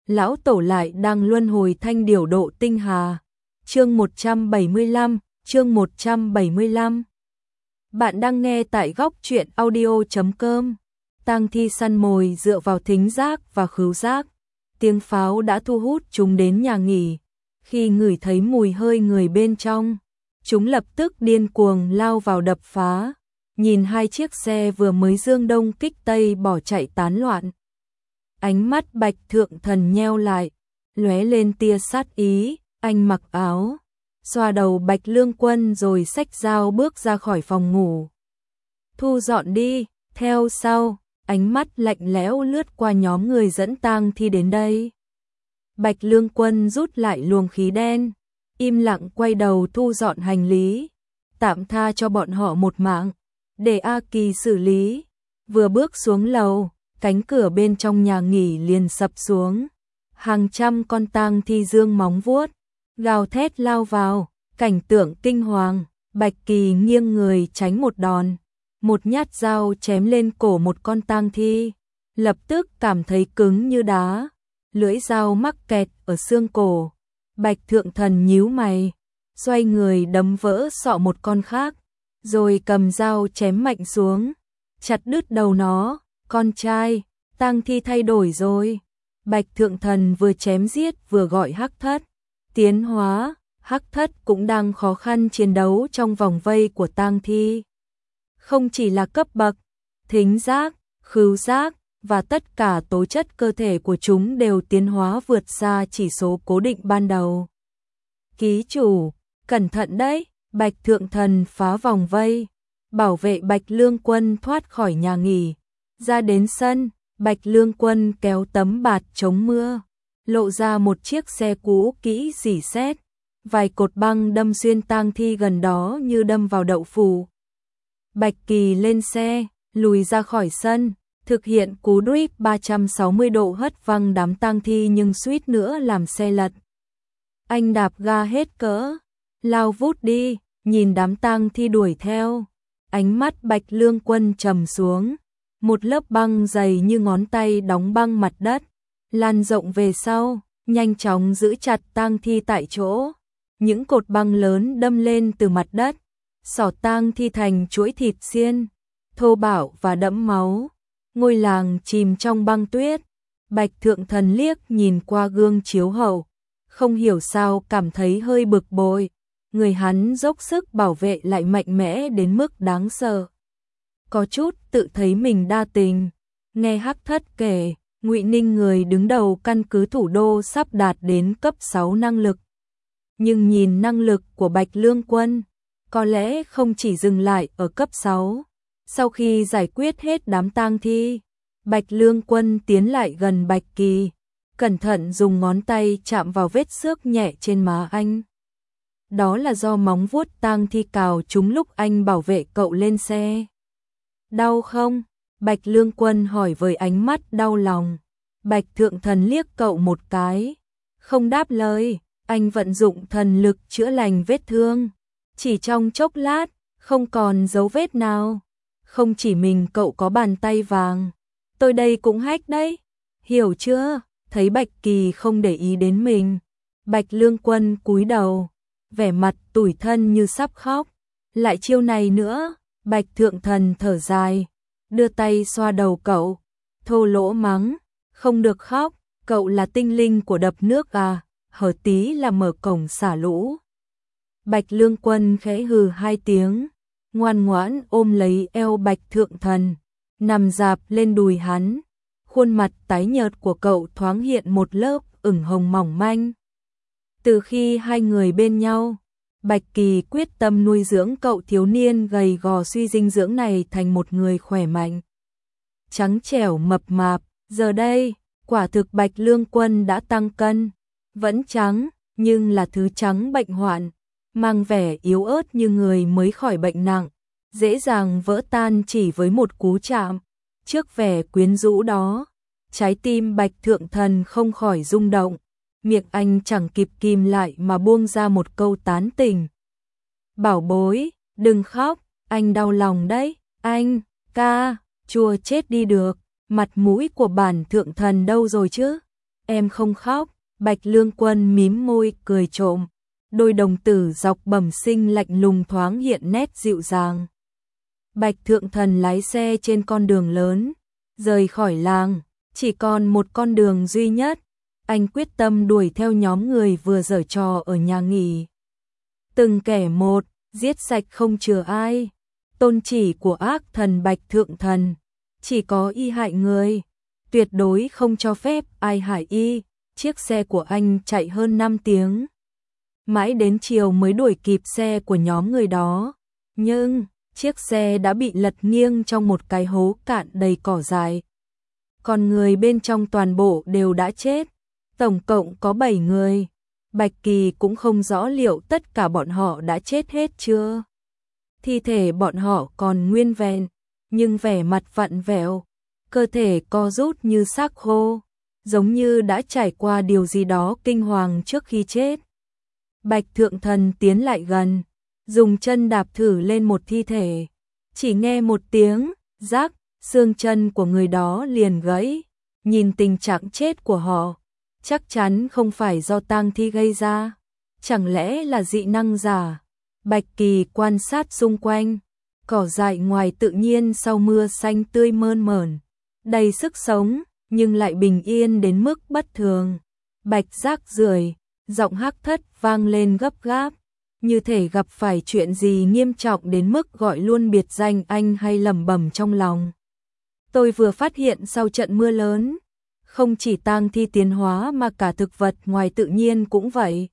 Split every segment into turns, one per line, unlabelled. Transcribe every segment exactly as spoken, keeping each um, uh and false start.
lão tổ lại đang luân hồi thanh điểu độ tinh hà. Chương một trăm bảy mươi lăm, chương một trăm bảy mươi lăm. Bạn đang nghe tại góc truyện audio chấm com. Tang thi săn mồi dựa vào thính giác và khứu giác. Tiếng pháo đã thu hút chúng đến nhà nghỉ. Khi ngửi thấy mùi hơi người bên trong, chúng lập tức điên cuồng lao vào đập phá. Nhìn hai chiếc xe vừa mới dương đông kích tây bỏ chạy tán loạn. Ánh mắt Bạch Thượng Thần nheo lại, lóe lên tia sát ý. Anh mặc áo, xoa đầu Bạch Lương Quân rồi xách dao bước ra khỏi phòng ngủ. Thu dọn đi. Theo sau, ánh mắt lạnh lẽo lướt qua nhóm người dẫn tang thi đến đây. Bạch Lương Quân rút lại luồng khí đen, im lặng quay đầu thu dọn hành lý, tạm tha cho bọn họ một mạng, để A Kỳ xử lý. Vừa bước xuống lầu, cánh cửa bên trong nhà nghỉ liền sập xuống. Hàng trăm con tang thi dương móng vuốt, gào thét lao vào, cảnh tượng kinh hoàng. Bạch Kỳ nghiêng người tránh một đòn, một nhát dao chém lên cổ một con tang thi, lập tức cảm thấy cứng như đá, lưỡi dao mắc kẹt ở xương cổ. Bạch Thượng Thần nhíu mày, xoay người đấm vỡ sọ một con khác, rồi cầm dao chém mạnh xuống, chặt đứt đầu nó. Con trai, tang thi thay đổi rồi. Bạch Thượng Thần vừa chém giết vừa gọi Hắc Thất tiến hóa. Hắc Thất cũng đang khó khăn chiến đấu trong vòng vây của tang thi. Không chỉ là cấp bậc, thính giác, khứu giác và tất cả tố chất cơ thể của chúng đều tiến hóa vượt xa chỉ số cố định ban đầu. Ký chủ, cẩn thận đấy. Bạch Thượng Thần phá vòng vây, bảo vệ Bạch Lương Quân thoát khỏi nhà nghỉ. Ra đến sân, Bạch Lương Quân kéo tấm bạt chống mưa, lộ ra một chiếc xe cũ kỹ rỉ sét, vài cột băng đâm xuyên tang thi gần đó như đâm vào đậu phụ. Bạch Kỳ lên xe, lùi ra khỏi sân, thực hiện cú drip ba trăm sáu mươi độ hất văng đám tang thi nhưng suýt nữa làm xe lật. Anh đạp ga hết cỡ, lao vút đi, nhìn đám tang thi đuổi theo. Ánh mắt Bạch Lương Quân trầm xuống. Một lớp băng dày như ngón tay đóng băng mặt đất, lan rộng về sau, nhanh chóng giữ chặt tang thi tại chỗ. Những cột băng lớn đâm lên từ mặt đất, xỏ tang thi thành chuỗi thịt xiên, thô bạo và đẫm máu. Ngôi làng chìm trong băng tuyết. Bạch Thượng Thần liếc nhìn qua gương chiếu hậu, không hiểu sao cảm thấy hơi bực bội. Người hắn dốc sức bảo vệ lại mạnh mẽ đến mức đáng sợ. Có chút tự thấy mình đa tình. Nghe Hắc Thất kể, Ngụy Ninh người đứng đầu căn cứ thủ đô sắp đạt đến cấp sáu năng lực. Nhưng nhìn năng lực của Bạch Lương Quân, có lẽ không chỉ dừng lại ở cấp sáu. Sau khi giải quyết hết đám tang thi, Bạch Lương Quân tiến lại gần Bạch Kỳ, cẩn thận dùng ngón tay chạm vào vết xước nhẹ trên má anh. Đó là do móng vuốt tang thi cào trúng lúc anh bảo vệ cậu lên xe. Đau không? Bạch Lương Quân hỏi với ánh mắt đau lòng. Bạch Thượng Thần liếc cậu một cái, không đáp lời. Anh vận dụng thần lực chữa lành vết thương. Chỉ trong chốc lát, không còn dấu vết nào. Không chỉ mình cậu có bàn tay vàng, tôi đây cũng hack đấy. Hiểu chưa? Thấy Bạch Kỳ không để ý đến mình, Bạch Lương Quân cúi đầu, vẻ mặt tủi thân như sắp khóc. Lại chiêu này nữa. Bạch Thượng Thần thở dài, đưa tay xoa đầu cậu, thô lỗ mắng, không được khóc, cậu là tinh linh của đập nước à, hở tí là mở cổng xả lũ. Bạch Lương Quân khẽ hừ hai tiếng, ngoan ngoãn ôm lấy eo Bạch Thượng Thần, nằm dạp lên đùi hắn. Khuôn mặt tái nhợt của cậu thoáng hiện một lớp ửng hồng mỏng manh. Từ khi hai người bên nhau, Bạch Kỳ quyết tâm nuôi dưỡng cậu thiếu niên gầy gò suy dinh dưỡng này thành một người khỏe mạnh, trắng trẻo mập mạp. Giờ đây, quả thực Bạch Lương Quân đã tăng cân, vẫn trắng, nhưng là thứ trắng bệnh hoạn, mang vẻ yếu ớt như người mới khỏi bệnh nặng, dễ dàng vỡ tan chỉ với một cú chạm. Trước vẻ quyến rũ đó, trái tim Bạch Thượng Thần không khỏi rung động. Miệng anh chẳng kịp kìm lại mà buông ra một câu tán tỉnh. Bảo bối, đừng khóc, anh đau lòng đấy. Anh, ca, chua chết đi được. Mặt mũi của bản Thượng Thần đâu rồi chứ? em không khóc, Bạch Lương Quân mím môi cười trộm, đôi đồng tử dọc bẩm sinh lạnh lùng thoáng hiện nét dịu dàng. Bạch Thượng Thần lái xe trên con đường lớn, rời khỏi làng, chỉ còn một con đường duy nhất, anh quyết tâm đuổi theo nhóm người vừa giở trò ở nhà nghỉ. Từng kẻ một, giết sạch không chừa ai. Tôn chỉ của ác thần Bạch Thượng Thần, chỉ có y hại người, tuyệt đối không cho phép ai hại y. Chiếc xe của anh chạy hơn năm tiếng. Mãi đến chiều mới đuổi kịp xe của nhóm người đó. Nhưng, chiếc xe đã bị lật nghiêng trong một cái hố cạn đầy cỏ dại. Còn người bên trong toàn bộ đều đã chết. Tổng cộng có bảy người. Bạch Kỳ cũng không rõ liệu tất cả bọn họ đã chết hết chưa. Thi thể bọn họ còn nguyên vẹn, nhưng vẻ mặt vặn vẹo, cơ thể co rút như xác khô, giống như đã trải qua điều gì đó kinh hoàng trước khi chết. Bạch Thượng Thần tiến lại gần, dùng chân đạp thử lên một thi thể, chỉ nghe một tiếng rắc, xương chân của người đó liền gãy. Nhìn tình trạng chết của họ, chắc chắn không phải do tang thi gây ra, chẳng lẽ là dị năng giả. Bạch Kỳ quan sát xung quanh, cỏ dại ngoài tự nhiên sau mưa xanh tươi mơn mởn, đầy sức sống, nhưng lại bình yên đến mức bất thường. Bạch rác rưởi, giọng Hắc Thất vang lên gấp gáp, như thể gặp phải chuyện gì nghiêm trọng đến mức gọi luôn biệt danh anh hay lẩm bẩm trong lòng. Tôi vừa phát hiện sau trận mưa lớn, không chỉ tang thi tiến hóa mà cả thực vật ngoài tự nhiên cũng vậy.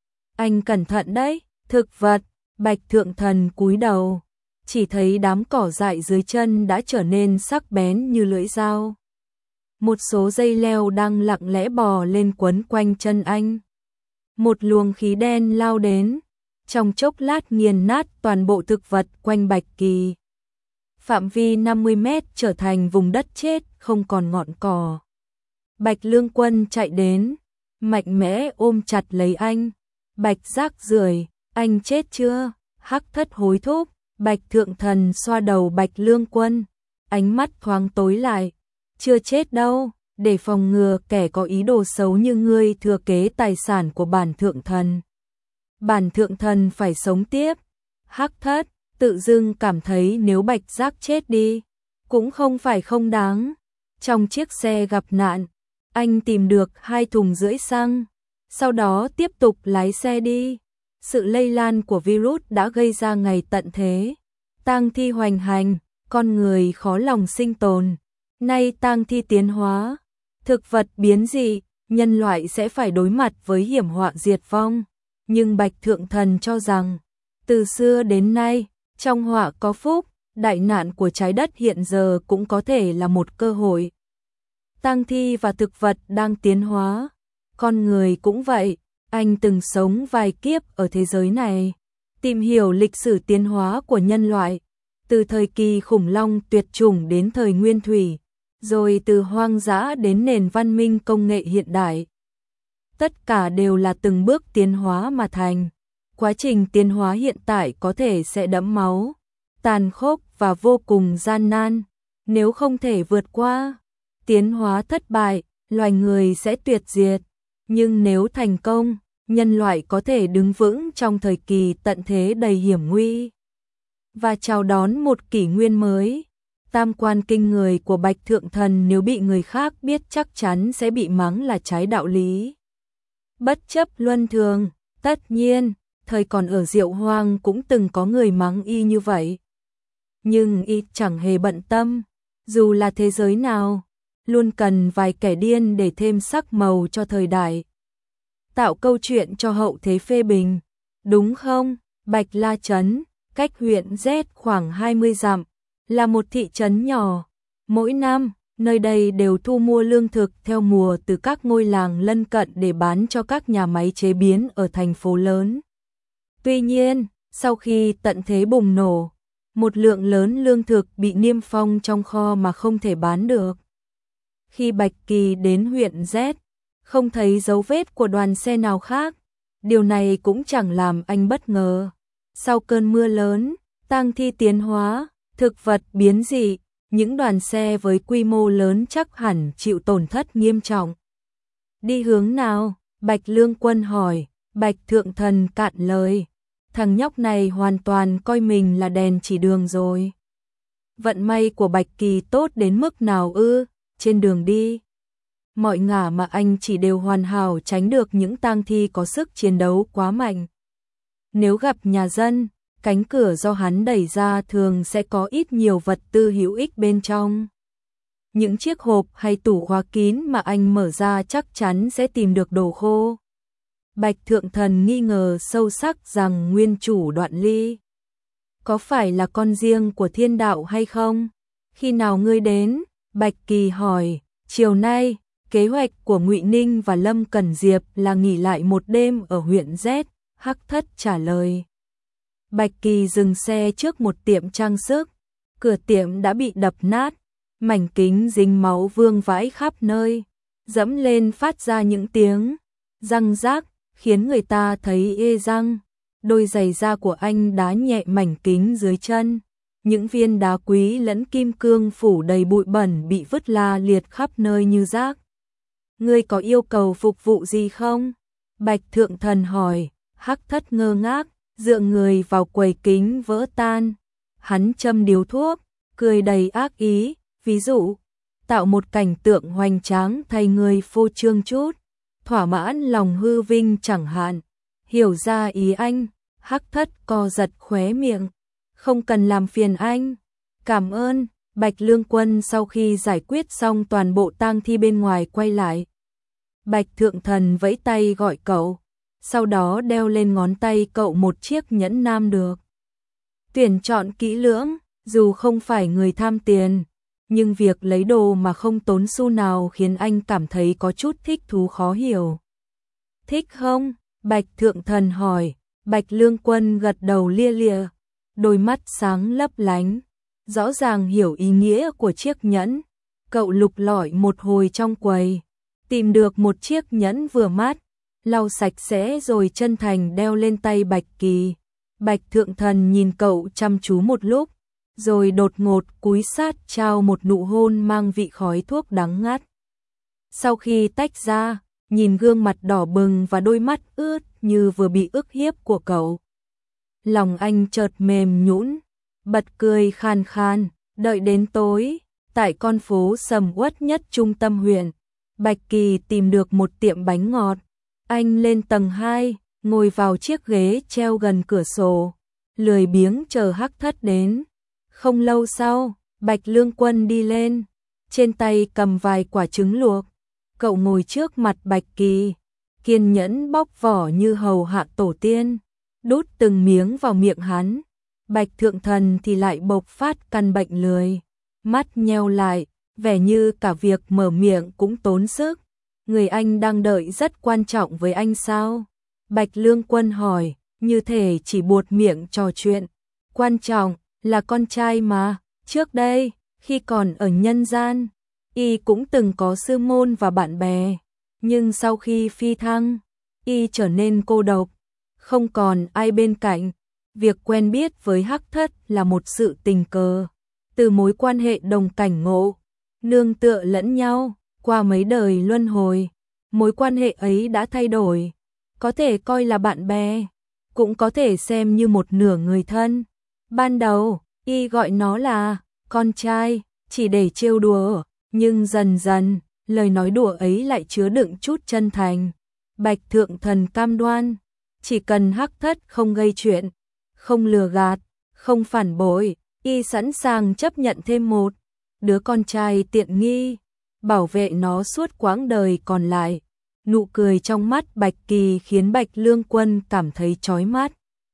Anh cẩn thận đấy, thực vật. Bạch Thượng Thần cúi đầu, chỉ thấy đám cỏ dại dưới chân đã trở nên sắc bén như lưỡi dao. Một số dây leo đang lặng lẽ bò lên quấn quanh chân anh. Một luồng khí đen lao đến, trong chốc lát nghiền nát toàn bộ thực vật quanh Bạch Kỳ. Phạm vi năm mươi mét trở thành vùng đất chết, không còn ngọn cỏ. Bạch Lương Quân chạy đến, mạnh mẽ ôm chặt lấy anh. Bạch rác rưởi, anh chết chưa? Hắc Thất hối thúc. Bạch Thượng Thần xoa đầu Bạch Lương Quân, ánh mắt thoáng tối lại. Chưa chết đâu, để phòng ngừa kẻ có ý đồ xấu như ngươi thừa kế tài sản của bản Thượng Thần. Bản Thượng Thần phải sống tiếp. Hắc Thất tự dưng cảm thấy nếu Bạch Giác chết đi, cũng không phải không đáng. Trong chiếc xe gặp nạn, anh tìm được hai thùng rưỡi xăng, sau đó tiếp tục lái xe đi. Sự lây lan của virus đã gây ra ngày tận thế. Tang thi hoành hành, con người khó lòng sinh tồn. Nay tang thi tiến hóa, thực vật biến dị, nhân loại sẽ phải đối mặt với hiểm họa diệt vong. Nhưng Bạch Thượng Thần cho rằng, từ xưa đến nay, trong họa có phúc, đại nạn của trái đất hiện giờ cũng có thể là một cơ hội. Tang thi và thực vật đang tiến hóa, con người cũng vậy. Anh từng sống vài kiếp ở thế giới này, tìm hiểu lịch sử tiến hóa của nhân loại, từ thời kỳ khủng long tuyệt chủng đến thời nguyên thủy, rồi từ hoang dã đến nền văn minh công nghệ hiện đại. Tất cả đều là từng bước tiến hóa mà thành. Quá trình tiến hóa hiện tại có thể sẽ đẫm máu, tàn khốc và vô cùng gian nan. Nếu không thể vượt qua, tiến hóa thất bại, loài người sẽ tuyệt diệt. Nhưng nếu thành công, nhân loại có thể đứng vững trong thời kỳ tận thế đầy hiểm nguy và chào đón một kỷ nguyên mới. Tam quan kinh người của Bạch Thượng Thần nếu bị người khác biết chắc chắn sẽ bị mắng là trái đạo lý. Bất chấp luân thường, tất nhiên, thời còn ở Diệu Hoang cũng từng có người mắng y như vậy. Nhưng y chẳng hề bận tâm, dù là thế giới nào, luôn cần vài kẻ điên để thêm sắc màu cho thời đại. Tạo câu chuyện cho hậu thế phê bình, đúng không? Bạch La Trấn, cách huyện Z khoảng hai mươi dặm, là một thị trấn nhỏ. Mỗi năm, nơi đây đều thu mua lương thực theo mùa từ các ngôi làng lân cận để bán cho các nhà máy chế biến ở thành phố lớn. Tuy nhiên, sau khi tận thế bùng nổ, một lượng lớn lương thực bị niêm phong trong kho mà không thể bán được. Khi Bạch Kỳ đến huyện Z, không thấy dấu vết của đoàn xe nào khác. Điều này cũng chẳng làm anh bất ngờ. Sau cơn mưa lớn, tang thi tiến hóa, thực vật biến dị, những đoàn xe với quy mô lớn chắc hẳn chịu tổn thất nghiêm trọng. Đi hướng nào? Bạch Lương Quân hỏi. Bạch Thượng Thần cạn lời. Thằng nhóc này hoàn toàn coi mình là đèn chỉ đường rồi. Vận may của Bạch Kỳ tốt đến mức nào ư? Trên đường đi, mọi ngả mà anh chỉ đều hoàn hảo tránh được những tang thi có sức chiến đấu quá mạnh. Nếu gặp nhà dân, cánh cửa do hắn đẩy ra thường sẽ có ít nhiều vật tư hữu ích bên trong. Những chiếc hộp hay tủ khóa kín mà anh mở ra chắc chắn sẽ tìm được đồ khô. Bạch Thượng Thần nghi ngờ sâu sắc rằng nguyên chủ Đoạn Ly có phải là con riêng của thiên đạo hay không? Khi nào ngươi đến? Bạch Kỳ hỏi. Chiều nay, kế hoạch của Ngụy Ninh và Lâm Cẩn Diệp là nghỉ lại một đêm ở huyện Z, Hắc Thất trả lời. Bạch Kỳ dừng xe trước một tiệm trang sức, cửa tiệm đã bị đập nát, mảnh kính dính máu vương vãi khắp nơi, dẫm lên phát ra những tiếng răng rác, khiến người ta thấy ê răng. Đôi giày da của anh đá nhẹ mảnh kính dưới chân, những viên đá quý lẫn kim cương phủ đầy bụi bẩn bị vứt la liệt khắp nơi như rác. Ngươi có yêu cầu phục vụ gì không? Bạch Thượng Thần hỏi. Hắc Thất ngơ ngác, dựa người vào quầy kính vỡ tan. Hắn châm điếu thuốc, cười đầy ác ý, ví dụ, tạo một cảnh tượng hoành tráng thay người phô trương chút, thỏa mãn lòng hư vinh chẳng hạn. Hiểu ra ý anh, Hắc Thất co giật khóe miệng. Không cần làm phiền anh. Cảm ơn. Bạch Lương Quân sau khi giải quyết xong toàn bộ tang thi bên ngoài quay lại. Bạch Thượng Thần vẫy tay gọi cậu, sau đó đeo lên ngón tay cậu một chiếc nhẫn nam được tuyển chọn kỹ lưỡng, dù không phải người tham tiền, nhưng việc lấy đồ mà không tốn xu nào khiến anh cảm thấy có chút thích thú khó hiểu. Thích không? Bạch Thượng Thần hỏi. Bạch Lương Quân gật đầu lia lịa, đôi mắt sáng lấp lánh, rõ ràng hiểu ý nghĩa của chiếc nhẫn. Cậu lục lọi một hồi trong quầy, tìm được một chiếc nhẫn vừa mắt, lau sạch sẽ rồi chân thành đeo lên tay Bạch Kỳ. Bạch Thượng Thần nhìn cậu chăm chú một lúc, rồi đột ngột cúi sát trao một nụ hôn mang vị khói thuốc đắng ngắt. Sau khi tách ra, nhìn gương mặt đỏ bừng và đôi mắt ướt như vừa bị ức hiếp của cậu, lòng anh chợt mềm nhũn, bật cười khan khan. Đợi đến tối, tại con phố sầm uất nhất trung tâm huyện, Bạch Kỳ tìm được một tiệm bánh ngọt. Anh lên tầng hai, ngồi vào chiếc ghế treo gần cửa sổ, lười biếng chờ Hắc Thất đến. Không lâu sau, Bạch Lương Quân đi lên, trên tay cầm vài quả trứng luộc. Cậu ngồi trước mặt Bạch Kỳ, kiên nhẫn bóc vỏ như hầu hạ tổ tiên, đút từng miếng vào miệng hắn. Bạch Thượng Thần thì lại bộc phát căn bệnh lười, mắt nheo lại, vẻ như cả việc mở miệng cũng tốn sức. Người anh đang đợi rất quan trọng với anh sao? Bạch Lương Quân hỏi, như thể chỉ buột miệng trò chuyện. Quan trọng là con trai mà, trước đây, khi còn ở nhân gian, y cũng từng có sư môn và bạn bè, nhưng sau khi phi thăng, y trở nên cô độc, không còn ai bên cạnh. Việc quen biết với Hắc Thất là một sự tình cờ, từ mối quan hệ đồng cảnh ngộ, nương tựa lẫn nhau, qua mấy đời luân hồi, mối quan hệ ấy đã thay đổi, có thể coi là bạn bè, cũng có thể xem như một nửa người thân. Ban đầu, y gọi nó là con trai, chỉ để trêu đùa, nhưng dần dần, lời nói đùa ấy lại chứa đựng chút chân thành. Bạch Thượng Thần cam đoan, chỉ cần Hắc Thất không gây chuyện, không lừa gạt, không phản bội, y sẵn sàng chấp nhận thêm một đứa con trai tiện nghi, bảo vệ nó suốt quãng đời còn lại. Nụ cười trong mắt Bạch Kỳ khiến Bạch Lương Quân cảm thấy chói mắt.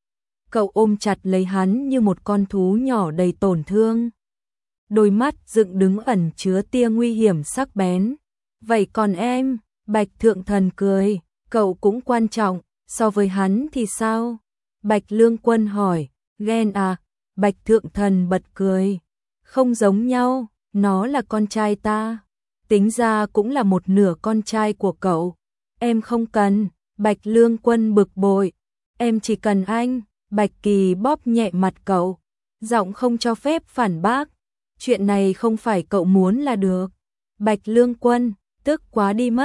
Cậu ôm chặt lấy hắn như một con thú nhỏ đầy tổn thương. Đôi mắt dựng đứng ẩn chứa tia nguy hiểm sắc bén. Vậy còn em? Bạch Thượng Thần cười, cậu cũng quan trọng, so với hắn thì sao? Bạch Lương Quân hỏi, ghen à? Bạch Thượng Thần bật cười, không giống nhau, nó là con trai ta, tính ra cũng là một nửa con trai của cậu. Em không cần. Bạch Lương Quân bực bội, em chỉ cần anh. Bạch Kỳ bóp nhẹ mặt cậu, giọng không cho phép phản bác, chuyện này không phải cậu muốn là được. Bạch Lương Quân tức quá đi mất,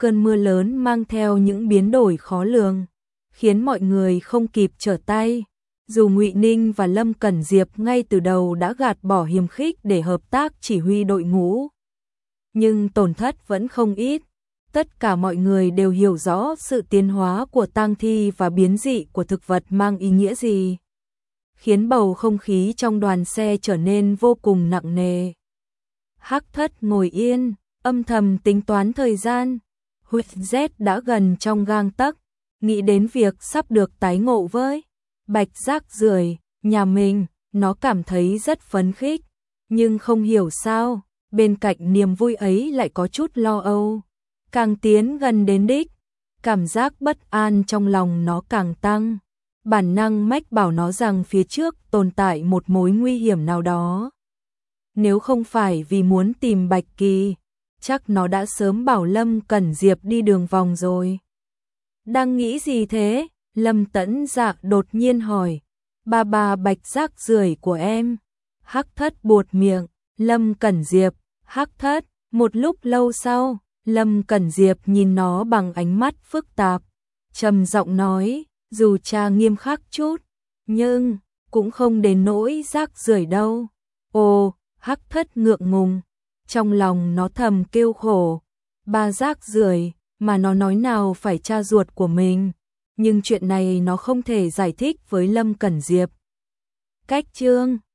cơn mưa lớn mang theo những biến đổi khó lường, khiến mọi người không kịp trở tay. Dù Ngụy Ninh và Lâm Cẩn Diệp ngay từ đầu đã gạt bỏ hiềm khích để hợp tác chỉ huy đội ngũ, nhưng tổn thất vẫn không ít. Tất cả mọi người đều hiểu rõ sự tiến hóa của tang thi và biến dị của thực vật mang ý nghĩa gì, khiến bầu không khí trong đoàn xe trở nên vô cùng nặng nề. Hắc Thất ngồi yên, âm thầm tính toán thời gian. Huyết Z đã gần trong gang tấc, nghĩ đến việc sắp được tái ngộ với Bạch Rác Rưởi nhà mình, nó cảm thấy rất phấn khích, nhưng không hiểu sao, bên cạnh niềm vui ấy lại có chút lo âu. Càng tiến gần đến đích, cảm giác bất an trong lòng nó càng tăng. Bản năng mách bảo nó rằng phía trước tồn tại một mối nguy hiểm nào đó. Nếu không phải vì muốn tìm Bạch Kỳ, chắc nó đã sớm bảo Lâm Cẩn Diệp đi đường vòng rồi. Đang nghĩ gì thế? Lâm Tẫn Dạ đột nhiên hỏi. Ba ba Bạch Rác Rưởi của em. Hắc Thất buột miệng. Lâm Cẩn Diệp. Hắc Thất. Một lúc lâu sau, Lâm Cẩn Diệp nhìn nó bằng ánh mắt phức tạp, trầm giọng nói, dù cha nghiêm khắc chút, nhưng cũng không đến nỗi rác rưởi đâu. Ồ, Hắc Thất ngượng ngùng, trong lòng nó thầm kêu khổ, ba rác rưởi mà nó nói nào phải cha ruột của mình, nhưng chuyện này nó không thể giải thích với Lâm Cẩn Diệp. Cách chương